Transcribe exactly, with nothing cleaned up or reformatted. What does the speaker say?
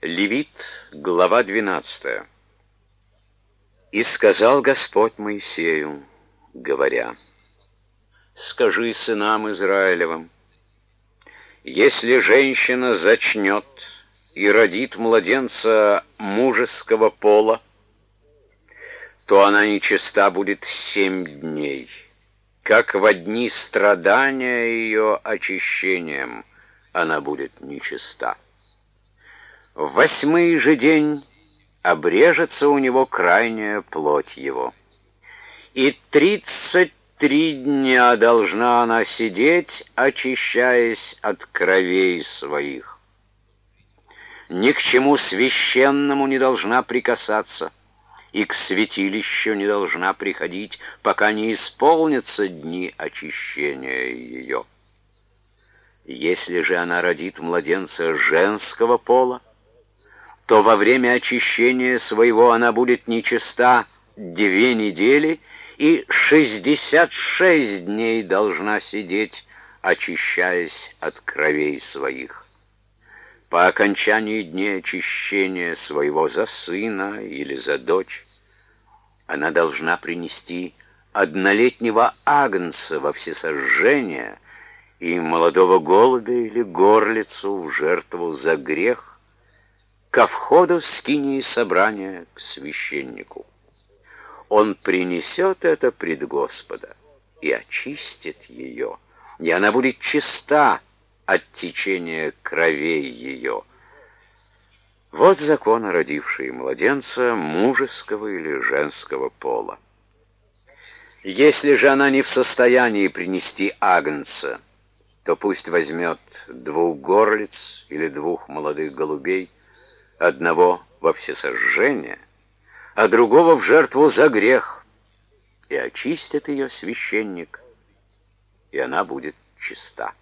Левит, глава двенадцатая. «И сказал Господь Моисею, говоря: скажи сынам Израилевым, если женщина зачнет и родит младенца мужеского пола, то она нечиста будет семь дней, как во дни страдания ее очищением она будет нечиста. В восьмый же день обрежется у него крайняя плоть его, и тридцать три дня должна она сидеть, очищаясь от кровей своих. Ни к чему священному не должна прикасаться, и к святилищу не должна приходить, пока не исполнятся дни очищения ее. Если же она родит младенца женского пола, то во время очищения своего она будет нечиста две недели и шестьдесят шесть дней должна сидеть, очищаясь от кровей своих. По окончании дней очищения своего за сына или за дочь она должна принести однолетнего агнца во всесожжение и молодого голубя или горлицу в жертву за грех ко входу скинии собрания к священнику. Он принесет это пред Господа и очистит ее, и она будет чиста от течения кровей ее. Вот закон о родившей младенца мужеского или женского пола. Если же она не в состоянии принести агнца, то пусть возьмет двух горлиц или двух молодых голубей, одного во всесожжение, а другого в жертву за грех, и очистит ее священник, и она будет чиста.